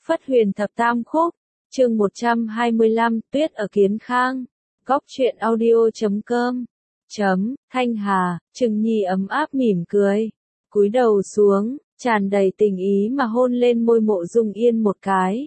Phất Huyền Thập Tam Khúc, chương 125, Tuyết ở Kiến Khang. Góc truyện audio.com. Thanh Hà, Trừng Nhi ấm áp mỉm cười, cúi đầu xuống, tràn đầy tình ý mà hôn lên môi Mộ Dung Yên một cái.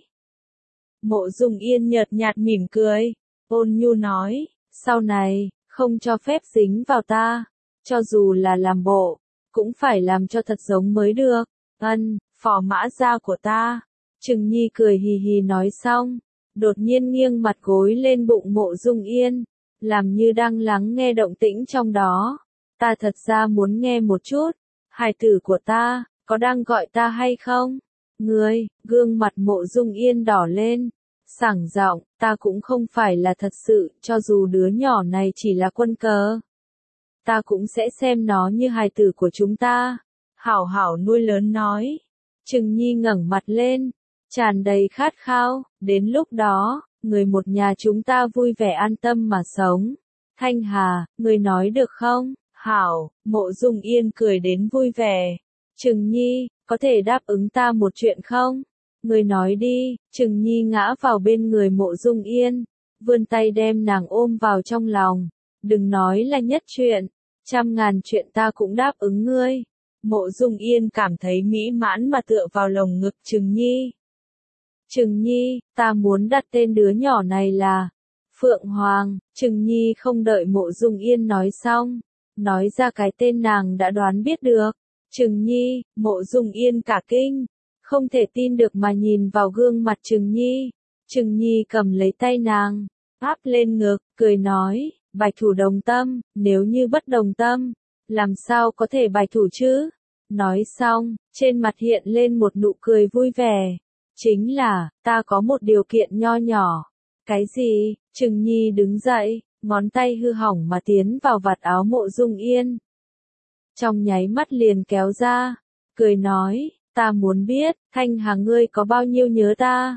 Mộ Dung Yên nhợt nhạt mỉm cười, ôn nhu nói, sau này, không cho phép dính vào ta, cho dù là làm bộ, cũng phải làm cho thật giống mới được. Phò mã gia của ta. Trừng Nhi cười hì hì nói xong, đột nhiên nghiêng mặt gối lên bụng Mộ Dung Yên, làm như đang lắng nghe động tĩnh trong đó. Ta thật ra muốn nghe một chút, hài tử của ta, có đang gọi ta hay không? Ngươi, gương mặt Mộ Dung Yên đỏ lên, sảng giọng, ta cũng không phải là thật sự, cho dù đứa nhỏ này chỉ là quân cờ. Ta cũng sẽ xem nó như hài tử của chúng ta, hảo hảo nuôi lớn nói. Trừng Nhi ngẩng mặt lên, tràn đầy khát khao, đến lúc đó, người một nhà chúng ta vui vẻ an tâm mà sống. Thanh Hà, ngươi nói được không? Hảo, Mộ Dung Yên cười đến vui vẻ. Trừng Nhi, có thể đáp ứng ta một chuyện không? Ngươi nói đi. Trừng Nhi ngã vào bên người Mộ Dung Yên, vươn tay đem nàng ôm vào trong lòng. Đừng nói là nhất chuyện, 100.000 chuyện ta cũng đáp ứng ngươi. Mộ Dung Yên cảm thấy mỹ mãn mà tựa vào lồng ngực Trừng Nhi. Trừng Nhi, ta muốn đặt tên đứa nhỏ này là Phượng Hoàng. Trừng Nhi không đợi Mộ Dung Yên nói xong, nói ra cái tên nàng đã đoán biết được. Trừng Nhi, Mộ Dung Yên cả kinh, không thể tin được mà nhìn vào gương mặt Trừng Nhi. Trừng Nhi cầm lấy tay nàng, áp lên ngực, cười nói, bạch thủ đồng tâm, nếu như bất đồng tâm, làm sao có thể bạch thủ chứ? Nói xong, trên mặt hiện lên một nụ cười vui vẻ. Chính là, ta có một điều kiện nho nhỏ. Cái gì? Trừng Nhi đứng dậy, ngón tay hư hỏng mà tiến vào vạt áo Mộ Dung Yên. Trong nháy mắt liền kéo ra, cười nói, ta muốn biết, Thanh Hà ngươi có bao nhiêu nhớ ta?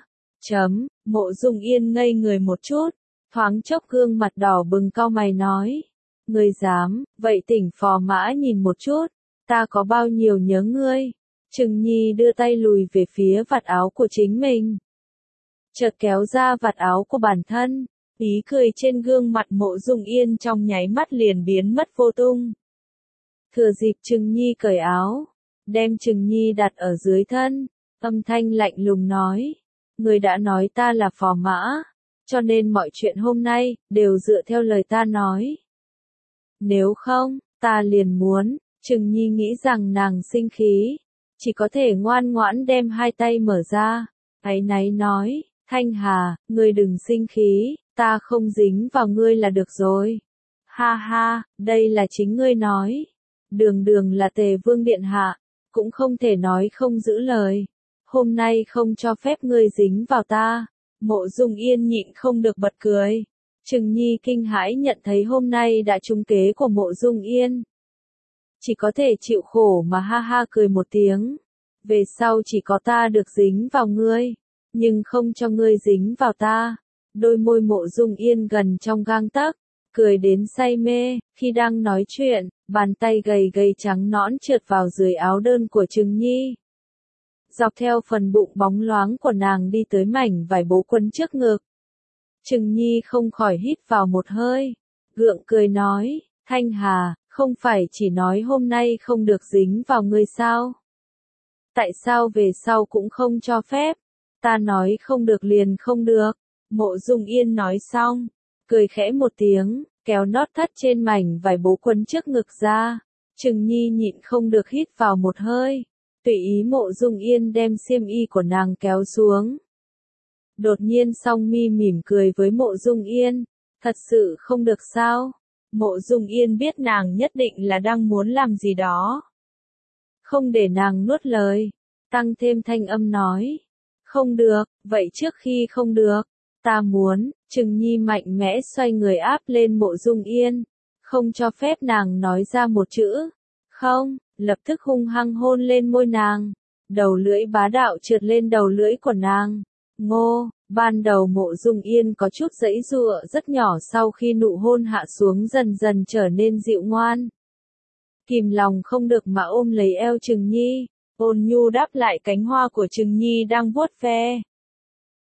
Mộ Dung Yên ngây người một chút, thoáng chốc gương mặt đỏ bừng cau mày nói, ngươi dám, vậy tỉnh phò mã nhìn một chút, ta có bao nhiêu nhớ ngươi? Trừng Nhi đưa tay lùi về phía vạt áo của chính mình, chợt kéo ra vạt áo của bản thân, ý cười trên gương mặt Mộ Dung Yên trong nháy mắt liền biến mất vô tung. Thừa dịp Trừng Nhi cởi áo, đem Trừng Nhi đặt ở dưới thân, âm thanh lạnh lùng nói, ngươi đã nói ta là phò mã, cho nên mọi chuyện hôm nay, đều dựa theo lời ta nói. Nếu không, ta liền muốn. Trừng Nhi nghĩ rằng nàng sinh khí, chỉ có thể ngoan ngoãn đem hai tay mở ra, áy náy nói, Thanh Hà, ngươi đừng sinh khí, ta không dính vào ngươi là được rồi. Ha ha, đây là chính ngươi nói. Đường đường là Tề Vương Điện Hạ, cũng không thể nói không giữ lời. Hôm nay không cho phép ngươi dính vào ta. Mộ Dung Yên nhịn không được bật cười. Trừng Nhi kinh hãi nhận thấy hôm nay đã trúng kế của Mộ Dung Yên. Chỉ có thể chịu khổ mà ha ha cười một tiếng. Về sau chỉ có ta được dính vào ngươi, nhưng không cho ngươi dính vào ta. Đôi môi Mộ Dung Yên gần trong gang tấc, cười đến say mê. Khi đang nói chuyện, bàn tay gầy gầy trắng nõn trượt vào dưới áo đơn của Trừng Nhi. Dọc theo phần bụng bóng loáng của nàng đi tới mảnh vải bố quấn trước ngực. Trừng Nhi không khỏi hít vào một hơi, gượng cười nói, Thanh Hà, không phải chỉ nói hôm nay không được dính vào ngươi sao? Tại sao về sau cũng không cho phép? Ta nói không được liền không được. Mộ Dung Yên nói xong, cười khẽ một tiếng, kéo nót thắt trên mảnh vải bố quấn trước ngực ra. Trừng Nhi nhịn không được hít vào một hơi, tùy ý Mộ Dung Yên đem xiêm y của nàng kéo xuống. Đột nhiên Song Mi mỉm cười với Mộ Dung Yên, thật sự không được sao? Mộ Dung Yên biết nàng nhất định là đang muốn làm gì đó. Không để nàng nuốt lời, tăng thêm thanh âm nói, không được, vậy trước khi không được, ta muốn. Trừng Nhi mạnh mẽ xoay người áp lên Mộ Dung Yên, không cho phép nàng nói ra một chữ, không, lập tức hung hăng hôn lên môi nàng, đầu lưỡi bá đạo trượt lên đầu lưỡi của nàng. Ngô, ban đầu Mộ Dung Yên có chút giãy giụa rất nhỏ, sau khi nụ hôn hạ xuống dần dần trở nên dịu ngoan. Kìm lòng không được mà ôm lấy eo Trừng Nhi, ôn nhu đáp lại cánh hoa của Trừng Nhi đang vuốt ve.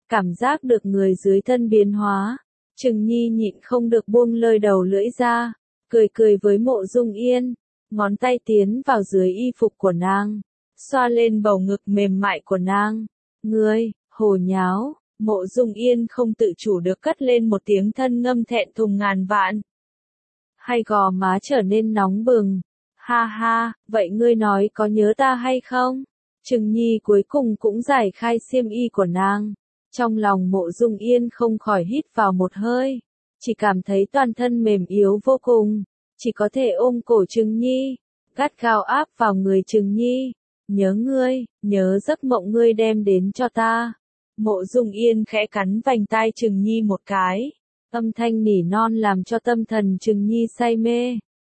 cảm giác được người dưới thân biến hóa. Trừng Nhi nhịn không được buông lơi đầu lưỡi ra, cười cười với Mộ Dung Yên, ngón tay tiến vào dưới y phục của nàng, xoa lên bầu ngực mềm mại của nàng. Ngươi, hồ nháo, Mộ Dung Yên không tự chủ được cất lên một tiếng thân ngâm thẹn thùng ngàn vạn. Hai gò má trở nên nóng bừng. Ha ha, vậy ngươi nói có nhớ ta hay không? Trừng Nhi cuối cùng cũng giải khai xiêm y của nàng. Trong lòng Mộ Dung Yên không khỏi hít vào một hơi, chỉ cảm thấy toàn thân mềm yếu vô cùng, chỉ có thể ôm cổ Trừng Nhi, gắt gao áp vào người Trừng Nhi. Nhớ ngươi, nhớ giấc mộng ngươi đem đến cho ta. Mộ Dung Yên khẽ cắn vành tai Trừng Nhi một cái, âm thanh nỉ non làm cho tâm thần Trừng Nhi say mê.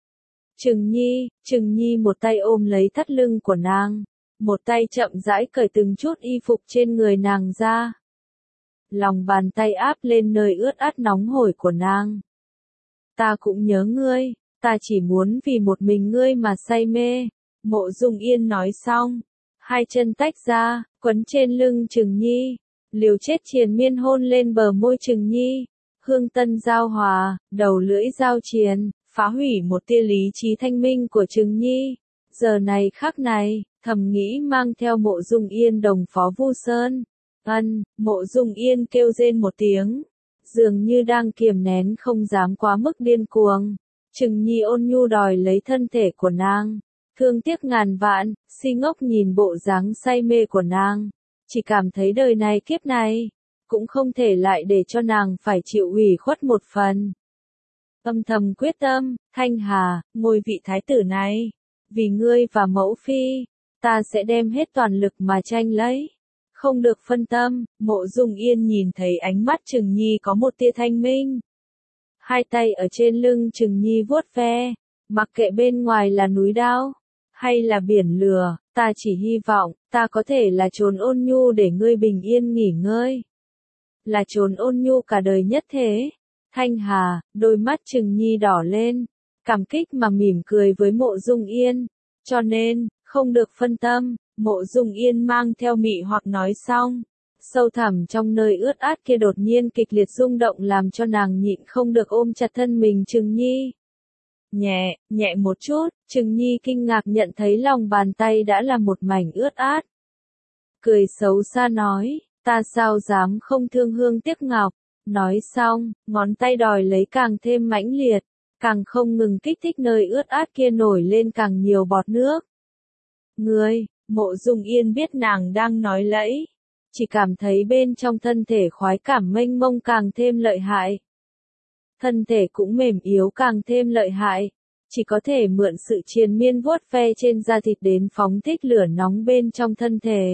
Trừng Nhi một tay ôm lấy thắt lưng của nàng, một tay chậm rãi cởi từng chút y phục trên người nàng ra. Lòng bàn tay áp lên nơi ướt át nóng hổi của nàng. Ta cũng nhớ ngươi, ta chỉ muốn vì một mình ngươi mà say mê. Mộ Dung Yên nói xong, hai chân tách ra, quấn trên lưng Trừng Nhi, liều chết triền miên hôn lên bờ môi Trừng Nhi. Hương tân giao hòa, đầu lưỡi giao triền, phá hủy một tia lý trí thanh minh của Trừng Nhi. Giờ này khắc này, thầm nghĩ mang theo Mộ Dung Yên đồng phó Vu Sơn. Mộ Dung Yên kêu rên một tiếng, dường như đang kiềm nén không dám quá mức điên cuồng. Trừng Nhi ôn nhu đòi lấy thân thể của nàng, thương tiếc ngàn vạn, si ngốc nhìn bộ dáng say mê của nàng, chỉ cảm thấy đời này kiếp này, cũng không thể lại để cho nàng phải chịu ủy khuất một phần. Âm thầm quyết tâm, Thanh Hà, ngôi vị thái tử này, vì ngươi và mẫu phi, ta sẽ đem hết toàn lực mà tranh lấy. Không được phân tâm, Mộ Dung Yên nhìn thấy ánh mắt Trừng Nhi có một tia thanh minh. Hai tay ở trên lưng Trừng Nhi vuốt ve, mặc kệ bên ngoài là núi đao, hay là biển lửa, ta chỉ hy vọng, ta có thể là chốn ôn nhu để ngươi bình yên nghỉ ngơi. Là chốn ôn nhu cả đời nhất thế. Thanh Hà, đôi mắt Trừng Nhi đỏ lên, cảm kích mà mỉm cười với Mộ Dung Yên. Cho nên, không được phân tâm, Mộ Dung Yên mang theo mị hoặc nói xong. Sâu thẳm trong nơi ướt át kia đột nhiên kịch liệt rung động làm cho nàng nhịn không được ôm chặt thân mình Trừng Nhi. Nhẹ một chút, Trừng Nhi kinh ngạc nhận thấy lòng bàn tay đã là một mảnh ướt át. Cười xấu xa nói, ta sao dám không thương hương tiếc ngọc. Nói xong, ngón tay đòi lấy càng thêm mãnh liệt, càng không ngừng kích thích nơi ướt át kia nổi lên càng nhiều bọt nước. Ngươi, Mộ Dung Yên biết nàng đang nói lẫy, chỉ cảm thấy bên trong thân thể khoái cảm mênh mông càng thêm lợi hại. Thân thể cũng mềm yếu càng thêm lợi hại, chỉ có thể mượn sự triền miên vuốt ve trên da thịt đến phóng thích lửa nóng bên trong thân thể.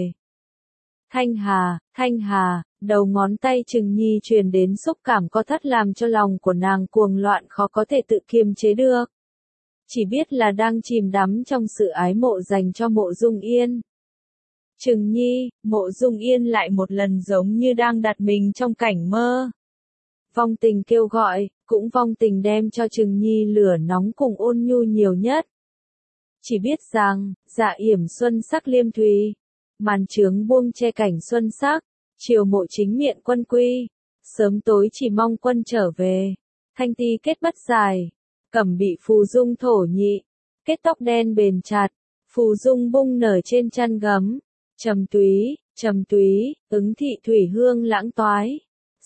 Thanh Hà, đầu ngón tay Trừng Nhi truyền đến xúc cảm co thắt làm cho lòng của nàng cuồng loạn khó có thể tự kiềm chế được. Chỉ biết là đang chìm đắm trong sự ái mộ dành cho Mộ Dung Yên. Trừng Nhi, Mộ Dung Yên lại một lần giống như đang đặt mình trong cảnh mơ. Vong tình kêu gọi, cũng vong tình đem cho Trừng Nhi lửa nóng cùng ôn nhu nhiều nhất. Chỉ biết rằng, dạ yểm xuân sắc liêm thùy, màn trướng buông che cảnh xuân sắc, chiều mộ chính miện quân quy, sớm tối chỉ mong quân trở về, thanh ti kết bất dài, cẩm bị phù dung thổ nhị, kết tóc đen bền chặt, phù dung bung nở trên chăn gấm, trầm túy, ứng thị thủy hương lãng toái,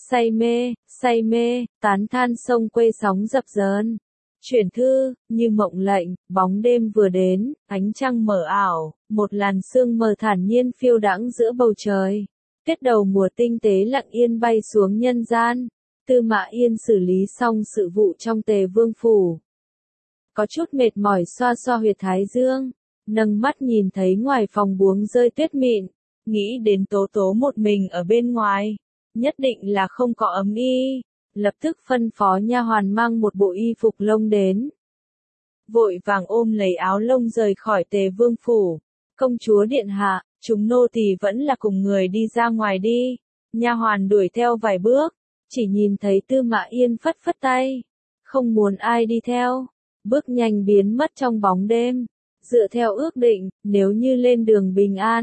say mê, tán than sông quê sóng dập dờn. Chuyển thư, như mộng lệnh, bóng đêm vừa đến, ánh trăng mờ ảo, một làn sương mờ thản nhiên phiêu đãng giữa bầu trời. Tiết đầu mùa tinh tế lặng yên bay xuống nhân gian. Tư Mã Yên xử lý xong sự vụ trong Tề Vương phủ. Có chút mệt mỏi xoa xoa huyệt thái dương, nâng mắt nhìn thấy ngoài phòng buông rơi tuyết mịn, nghĩ đến Tố Tố một mình ở bên ngoài, nhất định là không có ấm y. Lập tức phân phó nha hoàn mang một bộ y phục lông đến. Vội vàng ôm lấy áo lông rời khỏi Tề Vương phủ. Công chúa điện hạ, chúng nô tỳ vẫn là cùng người đi ra ngoài đi. Nha hoàn đuổi theo vài bước, chỉ nhìn thấy Tư Mã Yên phất phất tay, không muốn ai đi theo, bước nhanh biến mất trong bóng đêm. Dựa theo ước định, nếu như lên đường bình an,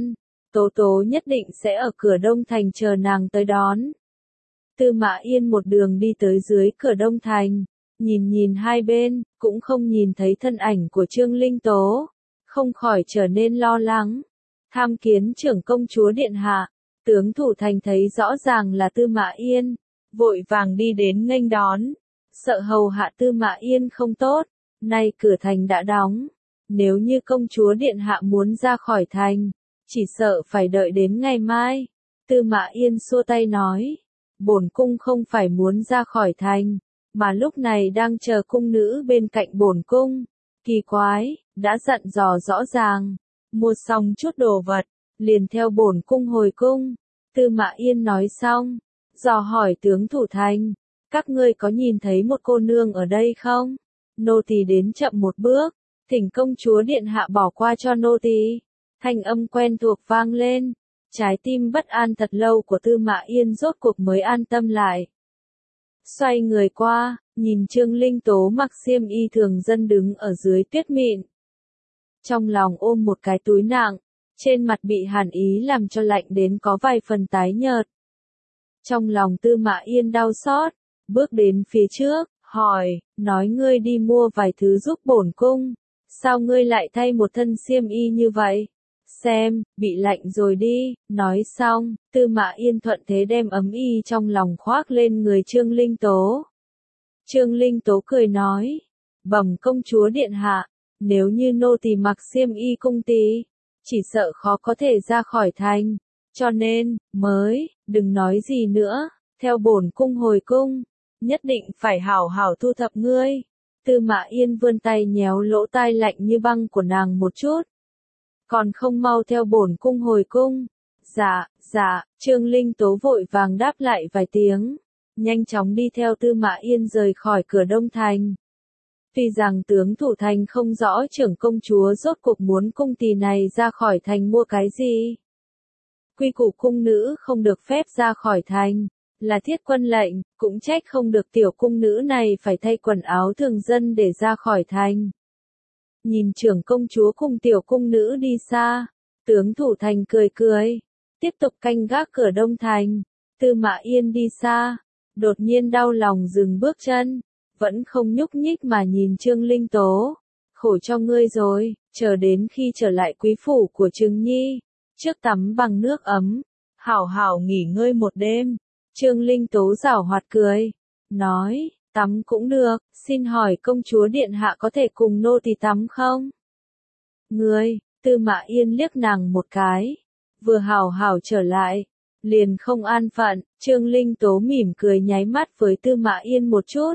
Tố Tố nhất định sẽ ở cửa Đông Thành chờ nàng tới đón. Tư Mã Yên một đường đi tới dưới cửa Đông Thành, nhìn hai bên, cũng không nhìn thấy thân ảnh của Trương Linh Tố, không khỏi trở nên lo lắng. Tham kiến trưởng công chúa điện hạ, tướng thủ thành thấy rõ ràng là Tư Mã Yên, vội vàng đi đến nghênh đón, sợ hầu hạ Tư Mã Yên không tốt, nay cửa thành đã đóng, nếu như công chúa điện hạ muốn ra khỏi thành, chỉ sợ phải đợi đến ngày mai. Tư Mã Yên xua tay nói, bổn cung không phải muốn ra khỏi thành, mà lúc này đang chờ cung nữ bên cạnh bổn cung. Kỳ quái, đã dặn dò rõ ràng, mua xong chút đồ vật, liền theo bổn cung hồi cung. Tư Mã Yên nói xong, dò hỏi tướng thủ thành, các ngươi có nhìn thấy một cô nương ở đây không? Nô tỳ đến chậm một bước, thỉnh công chúa điện hạ bỏ qua cho nô tỳ. Thanh âm quen thuộc vang lên, trái tim bất an thật lâu của Tư Mã Yên rốt cuộc mới an tâm lại. Xoay người qua, nhìn Trương Linh Tố mặc xiêm y thường dân đứng ở dưới tuyết mịn. Trong lòng ôm một cái túi nặng, trên mặt bị hàn ý làm cho lạnh đến có vài phần tái nhợt. Trong lòng Tư Mã Yên đau xót, bước đến phía trước, hỏi, nói ngươi đi mua vài thứ giúp bổn cung, sao ngươi lại thay một thân xiêm y như vậy? Xem, bị lạnh rồi đi. Nói xong, Tư Mã Yên thuận thế đem ấm y trong lòng khoác lên người Trương Linh Tố. Trương Linh Tố cười nói, bẩm công chúa điện hạ, nếu như nô tỳ mặc xiêm y cung tỳ, chỉ sợ khó có thể ra khỏi thành, cho nên, đừng nói gì nữa, theo bổn cung hồi cung, nhất định phải hảo hảo thu thập ngươi. Tư Mã Yên vươn tay nhéo lỗ tai lạnh như băng của nàng một chút. Còn không mau theo bổn cung hồi cung. Dạ, Trương Linh Tố vội vàng đáp lại vài tiếng, nhanh chóng đi theo Tư Mã Yên rời khỏi cửa Đông Thành. Tuy rằng tướng thủ thành không rõ trưởng công chúa rốt cuộc muốn cung tỳ này ra khỏi thành mua cái gì. Quy củ cung nữ không được phép ra khỏi thành, là thiết quân lệnh, cũng trách không được tiểu cung nữ này phải thay quần áo thường dân để ra khỏi thành. Nhìn trưởng công chúa cùng tiểu cung nữ đi xa, tướng thủ thành cười, tiếp tục canh gác cửa Đông Thành. Tư Mã Yên đi xa, đột nhiên đau lòng dừng bước chân, vẫn không nhúc nhích mà nhìn Trương Linh Tố. Khổ cho ngươi rồi, chờ đến khi trở lại quý phủ của Trừng Nhi, trước tắm bằng nước ấm, hảo hảo nghỉ ngơi một đêm. Trương Linh Tố giảo hoạt cười, nói, tắm cũng được, xin hỏi công chúa điện hạ có thể cùng nô tỳ tắm không? Ngươi, Tư Mã Yên liếc nàng một cái, vừa hảo hảo trở lại, liền không an phận. Trương Linh Tố mỉm cười nháy mắt với Tư Mã Yên một chút,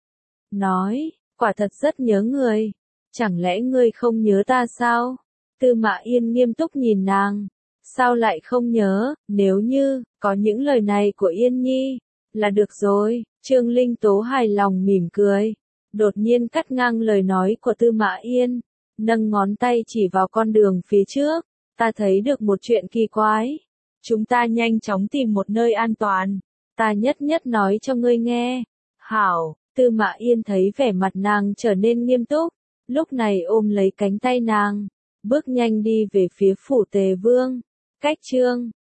nói, quả thật rất nhớ người, chẳng lẽ ngươi không nhớ ta sao? Tư Mã Yên nghiêm túc nhìn nàng, sao lại không nhớ, nếu như, có những lời này của Yên Nhi, là được rồi. Trương Linh Tố hài lòng mỉm cười, đột nhiên cắt ngang lời nói của Tư Mã Yên, nâng ngón tay chỉ vào con đường phía trước, ta thấy được một chuyện kỳ quái. Chúng ta nhanh chóng tìm một nơi an toàn, ta nhất nói cho ngươi nghe. Hảo. Tư Mã Yên thấy vẻ mặt nàng trở nên nghiêm túc, lúc này ôm lấy cánh tay nàng, bước nhanh đi về phía phủ Tề Vương. Cách chương